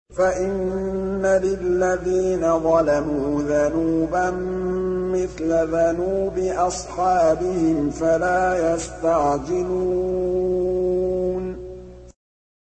فَإِنَّ لِلَّذِينَ ظَلَمُوا ذَنُوبًا مِّثْلَ ذَنُوبِ أَصْحَابِهِمْ فَلَا يَسْتَعْجِلُونِ